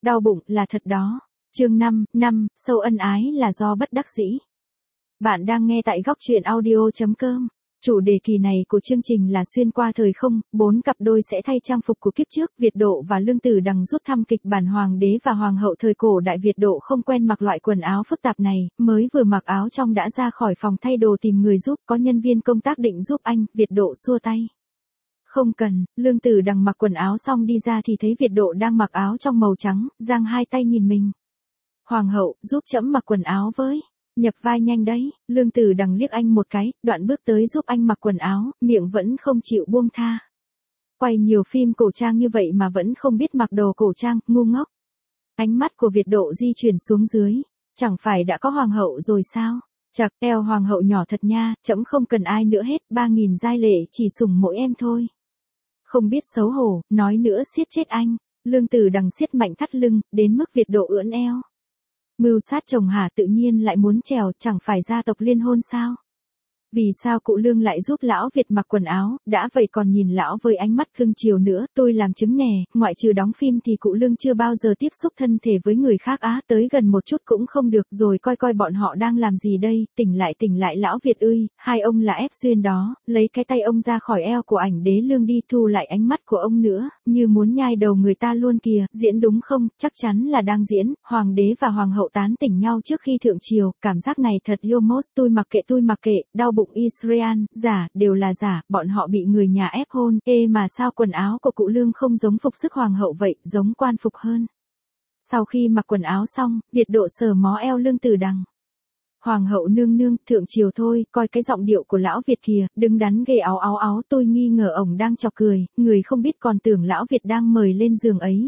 Đau bụng là thật đó. Chương 5, sâu ân ái là do bất đắc dĩ. Bạn đang nghe tại góc truyện audio.com. Chủ đề kỳ này của chương trình là xuyên qua thời không, 4 cặp đôi sẽ thay trang phục của kiếp trước. Việt Độ và Lương Tử Đằng rút thăm kịch bản hoàng đế và hoàng hậu thời cổ đại. Việt Độ không quen mặc loại quần áo phức tạp này, mới vừa mặc áo trong đã ra khỏi phòng thay đồ tìm người giúp, có nhân viên công tác định giúp anh, Việt Độ xua tay. Không cần. Lương Tử Đằng mặc quần áo xong đi ra thì thấy Việt Độ đang mặc áo trong màu trắng, giang hai tay nhìn mình. Hoàng hậu, giúp trẫm mặc quần áo với. Nhập vai nhanh đấy. Lương Tử Đằng liếc anh một cái, đoạn bước tới giúp anh mặc quần áo, miệng vẫn không chịu buông tha. Quay nhiều phim cổ trang như vậy mà vẫn không biết mặc đồ cổ trang, ngu ngốc. Ánh mắt của Việt Độ di chuyển xuống dưới. Chẳng phải đã có hoàng hậu rồi sao? Chặt, eo hoàng hậu nhỏ thật nha, trẫm không cần ai nữa hết, 3.000 giai lệ chỉ sủng mỗi em thôi. Không biết xấu hổ, nói nữa siết chết anh. Lương Tử Đằng siết mạnh thắt lưng, đến mức Việt Độ ưỡn eo. Mưu sát chồng hả, tự nhiên lại muốn trèo, chẳng phải gia tộc liên hôn sao? Vì sao cụ Lương lại giúp lão Việt mặc quần áo, đã vậy còn nhìn lão với ánh mắt cưng chiều nữa, tôi làm chứng nè, ngoại trừ đóng phim thì cụ Lương chưa bao giờ tiếp xúc thân thể với người khác á, tới gần một chút cũng không được, rồi coi coi bọn họ đang làm gì đây, tỉnh lại lão Việt ơi, hai ông là ép xuyên đó, lấy cái tay ông ra khỏi eo của ảnh đế Lương đi, thu lại ánh mắt của ông nữa, như muốn nhai đầu người ta luôn kìa, diễn đúng không, chắc chắn là đang diễn, hoàng đế và hoàng hậu tán tỉnh nhau trước khi thượng triều, cảm giác này thật Yomos, tôi mặc kệ, đau bụng Israel, giả, đều là giả, bọn họ bị người nhà ép hôn, mà sao quần áo của cụ Lương không giống phục sức hoàng hậu vậy, giống quan phục hơn. Sau khi mặc quần áo xong, Việt Độ sờ mó eo Lương Tử Đằng. Hoàng hậu nương nương, thượng triều thôi, coi cái giọng điệu của lão Việt kìa, đứng đắn ghê áo, tôi nghi ngờ ổng đang chọc cười, người không biết còn tưởng lão Việt đang mời lên giường ấy,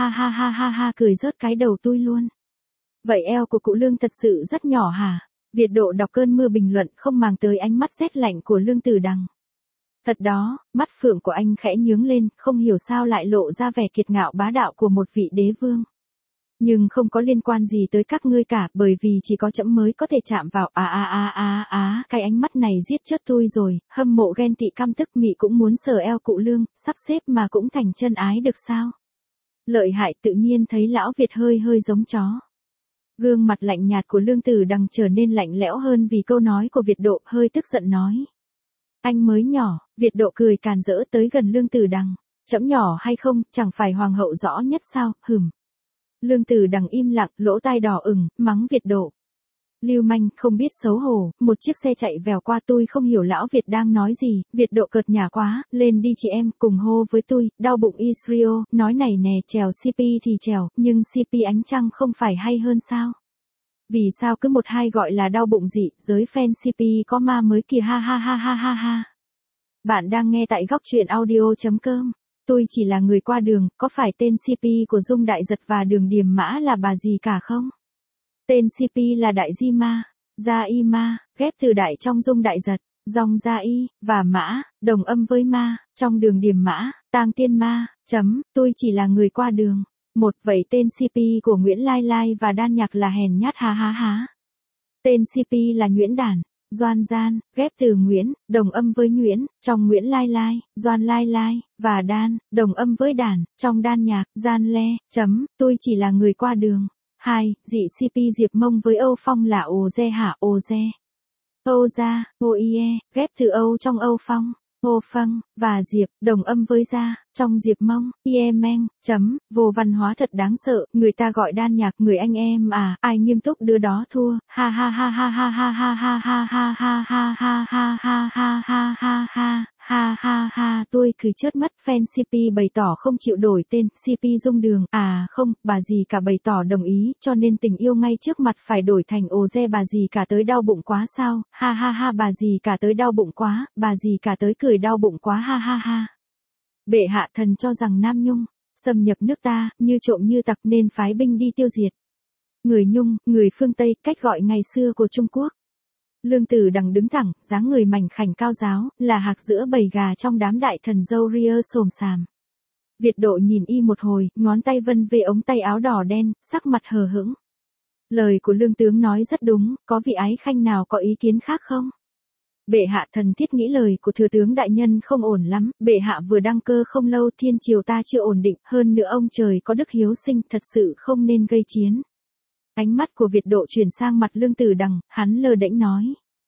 ha, cười rớt cái đầu tôi luôn. Vậy eo của cụ Lương thật sự rất nhỏ hả? Việt Độ đọc cơn mưa bình luận không màng tới ánh mắt rét lạnh của Lương Tử Đằng. Thật đó, mắt phượng của anh khẽ nhướng lên, không hiểu sao lại lộ ra vẻ kiệt ngạo bá đạo của một vị đế vương. Nhưng không có liên quan gì tới các ngươi cả, bởi vì chỉ có trẫm mới có thể chạm vào, cái ánh mắt này giết chết tôi rồi, hâm mộ ghen tị căm tức mị cũng muốn sờ eo cụ Lương, sắp xếp mà cũng thành chân ái được sao? Lợi hại, tự nhiên thấy lão Việt hơi giống chó. Gương mặt lạnh nhạt của Lương Tử Đằng trở nên lạnh lẽo hơn vì câu nói của Việt Độ, hơi tức giận nói. Anh mới nhỏ, Việt Độ cười càn rỡ tới gần Lương Tử Đằng. Trẫm nhỏ hay không, chẳng phải hoàng hậu rõ nhất sao, Lương Tử Đằng im lặng, lỗ tai đỏ ửng, mắng Việt Độ. Lưu manh, không biết xấu hổ, một chiếc xe chạy vèo qua, tôi không hiểu lão Việt đang nói gì, Việt Độ cợt nhả quá, lên đi chị em, cùng hô với tôi, đau bụng Israel, nói này nè, trèo CP thì trèo, nhưng CP ánh trăng không phải hay hơn sao? Vì sao cứ một hai gọi là đau bụng dị, giới fan CP có ma mới kìa, ha. Bạn đang nghe tại góc truyện audio.com. Tôi chỉ là người qua đường, có phải tên CP của Dung Đại Giật và Đường Điềm Mã là bà gì cả không? Tên CP là Đại Di Ma, Gia Y Ma, ghép từ đại trong Dung Đại Giật, dòng Gia Y, và Mã, đồng âm với Ma, trong Đường Điềm Mã, Tang Tiên Ma, tôi chỉ là người qua đường. Vậy tên CP của Nguyễn Lai Lai và Đan Nhạc là hèn nhát ha. Tên CP là Nguyễn Đản, Doan Gian, ghép từ Nguyễn, đồng âm với Nguyễn, trong Nguyễn Lai Lai, Doan Lai Lai, và Đan, đồng âm với Đản, trong Đan Nhạc, Gian Le, tôi chỉ là người qua đường. 2. Dị CP Diệp Mông với Âu Phong là Ồ Dê hả, Ồ Dê. Âu Gia, Ô Ie, ghép từ Âu trong Âu Phong, Ô Phăng, và Diệp, đồng âm với Gia, trong Diệp Mông, Ie Meng, vô văn hóa thật đáng sợ, người ta gọi Đan Nhạc, người anh em à, ai nghiêm túc đứa đó thua, ha, tôi cười chớt mắt, fan CP bày tỏ không chịu đổi tên, CP Dung Đường, không, bà gì cả bày tỏ đồng ý, cho nên tình yêu ngay trước mặt phải đổi thành Ồ Dê, bà gì cả tới đau bụng quá sao, ha, bà gì cả tới đau bụng quá, bà gì cả tới cười đau bụng quá, ha. Bệ hạ thần cho rằng Nam Nhung xâm nhập nước ta, như trộm như tặc nên phái binh đi tiêu diệt. Người Nhung, người phương Tây, cách gọi ngày xưa của Trung Quốc. Lương Tử Đằng đứng thẳng, dáng người mảnh khảnh cao giáo, là hạc giữa bầy gà trong đám đại thần râu ria xồm xàm. Việt Độ nhìn y một hồi, ngón tay vân về ống tay áo đỏ đen, sắc mặt hờ hững. Lời của Lương tướng nói rất đúng, có vị ái khanh nào có ý kiến khác không? Bệ hạ, thần thiết nghĩ lời của thừa tướng đại nhân không ổn lắm, bệ hạ vừa đăng cơ không lâu, thiên triều ta chưa ổn định, hơn nữa ông trời có đức hiếu sinh, thật sự không nên gây chiến. Ánh mắt của Việt Độ chuyển sang mặt Lương Tử Đằng, hắn lơ đễnh nói.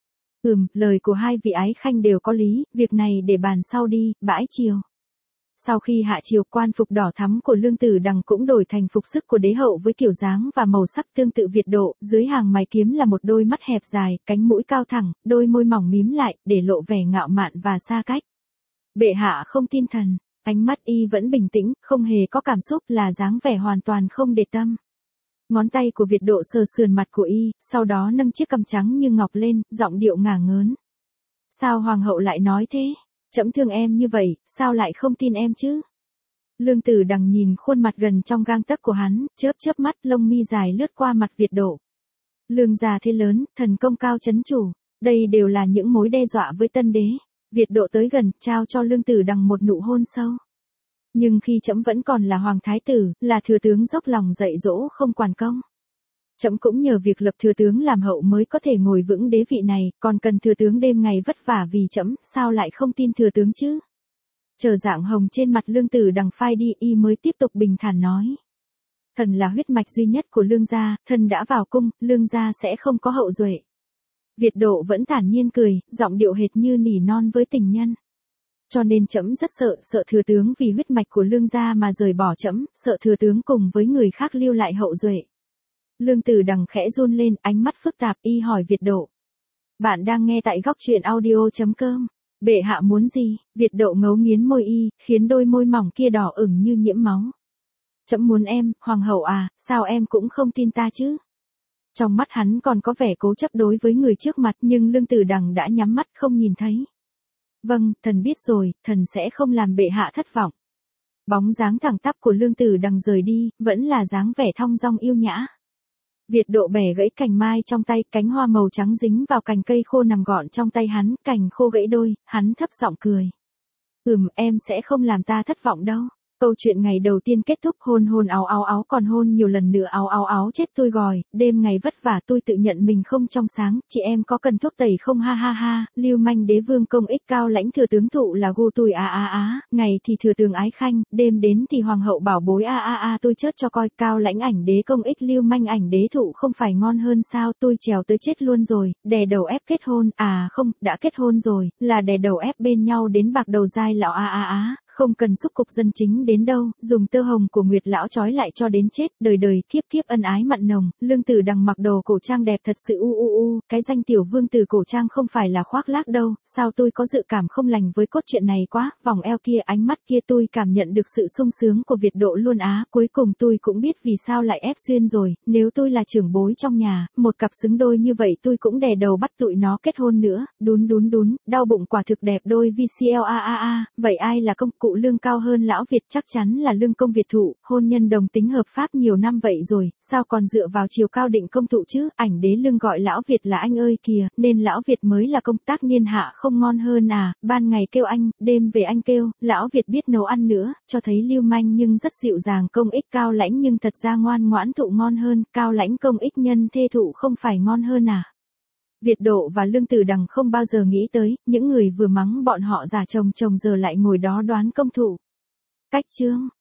Lời của hai vị ái khanh đều có lý, việc này để bàn sau đi, bãi triều. Sau khi hạ triều, quan phục đỏ thắm của Lương Tử Đằng cũng đổi thành phục sức của đế hậu với kiểu dáng và màu sắc tương tự Việt Độ, dưới hàng mày kiếm là một đôi mắt hẹp dài, cánh mũi cao thẳng, đôi môi mỏng mím lại, để lộ vẻ ngạo mạn và xa cách. Bệ hạ không tin thần, ánh mắt y vẫn bình tĩnh, không hề có cảm xúc, là dáng vẻ hoàn toàn không để tâm. Ngón tay của Việt Độ sờ sườn mặt của y, sau đó nâng chiếc cằm trắng như ngọc lên, giọng điệu ngả ngớn. Sao hoàng hậu lại nói thế? Trẫm thương em như vậy, sao lại không tin em chứ? Lương Tử Đằng nhìn khuôn mặt gần trong gang tấc của hắn, chớp chớp mắt, lông mi dài lướt qua mặt Việt Độ. Lương gia thế lớn, thần công cao chấn chủ, đây đều là những mối đe dọa với tân đế. Việt Độ tới gần, trao cho Lương Tử Đằng một nụ hôn sâu. Nhưng khi trẫm vẫn còn là hoàng thái tử, là thừa tướng dốc lòng dạy dỗ không quản công. Trẫm cũng nhờ việc lập thừa tướng làm hậu mới có thể ngồi vững đế vị này, còn cần thừa tướng đêm ngày vất vả vì trẫm, sao lại không tin thừa tướng chứ? Chờ dạng hồng trên mặt Lương Tử Đằng phai đi, y mới tiếp tục bình thản nói. Thần là huyết mạch duy nhất của Lương gia, thần đã vào cung, Lương gia sẽ không có hậu duệ. Việt Độ vẫn thản nhiên cười, giọng điệu hệt như nỉ non với tình nhân. Cho nên trẫm rất sợ thừa tướng vì huyết mạch của Lương gia mà rời bỏ trẫm, sợ thừa tướng cùng với người khác lưu lại hậu duệ. Lương Tử Đằng khẽ run lên, ánh mắt phức tạp, y hỏi Việt Độ. Bạn đang nghe tại góc truyện audio.com. Bệ hạ muốn gì? Việt Độ ngấu nghiến môi y, khiến đôi môi mỏng kia đỏ ửng như nhiễm máu. Trẫm muốn em, hoàng hậu à, sao em cũng không tin ta chứ? Trong mắt hắn còn có vẻ cố chấp đối với người trước mặt, nhưng Lương Tử Đằng đã nhắm mắt không nhìn thấy. Vâng, thần biết rồi, thần sẽ không làm bệ hạ thất vọng. Bóng dáng thẳng tắp của Lương Tử Đằng rời đi, vẫn là dáng vẻ thong dong yêu nhã. Việt Độ bẻ gãy cành mai trong tay, cánh hoa màu trắng dính vào cành cây khô nằm gọn trong tay hắn, cành khô gãy đôi, hắn thấp giọng cười. Em sẽ không làm ta thất vọng đâu. Câu chuyện ngày đầu tiên kết thúc, hôn áo áo áo, còn hôn nhiều lần nữa, áo áo áo, chết tôi gòi, đêm ngày vất vả, tôi tự nhận mình không trong sáng, chị em có cần thuốc tẩy không, ha ha ha, lưu manh đế vương công ích, cao lãnh thừa tướng thụ là gu tui, ngày thì thừa tướng ái khanh, đêm đến thì hoàng hậu bảo bối, tôi chớt cho coi, cao lãnh ảnh đế công ích, lưu manh ảnh đế thụ không phải ngon hơn sao, tôi trèo tới chết luôn rồi, đè đầu ép kết hôn, không, đã kết hôn rồi, là đè đầu ép bên nhau đến bạc đầu dai lão, không cần xúc cục dân chính đến đâu, dùng tơ hồng của Nguyệt lão trói lại cho đến chết, đời đời kiếp kiếp ân ái mặn nồng. Lương Tử Đằng mặc đồ cổ trang đẹp thật sự, cái danh tiểu vương tử cổ trang không phải là khoác lác đâu, sao tôi có dự cảm không lành với cốt truyện này quá, vòng eo kia, ánh mắt kia, tôi cảm nhận được sự sung sướng của Việt Độ luôn á, cuối cùng tôi cũng biết vì sao lại ép xuyên rồi, nếu tôi là trưởng bối trong nhà, một cặp xứng đôi như vậy tôi cũng đè đầu bắt tụi nó kết hôn nữa, đún, đau bụng quả thực đẹp đôi VCL, vậy ai là công cụ Lương cao hơn lão Việt? Chắc chắn là Lương công Việt thụ, hôn nhân đồng tính hợp pháp nhiều năm vậy rồi, sao còn dựa vào chiều cao định công thụ chứ? Ảnh đế Lương gọi lão Việt là anh ơi kìa, nên lão Việt mới là công, tác niên hạ không ngon hơn à, ban ngày kêu anh, đêm về anh kêu, lão Việt biết nấu ăn nữa, cho thấy lưu manh nhưng rất dịu dàng, công ích cao lãnh nhưng thật ra ngoan ngoãn thụ ngon hơn, cao lãnh công ích nhân thê thụ không phải ngon hơn à? Việt Độ và Lương Tử Đằng không bao giờ nghĩ tới, những người vừa mắng bọn họ giả chồng giờ lại ngồi đó đoán công thụ. Cách chương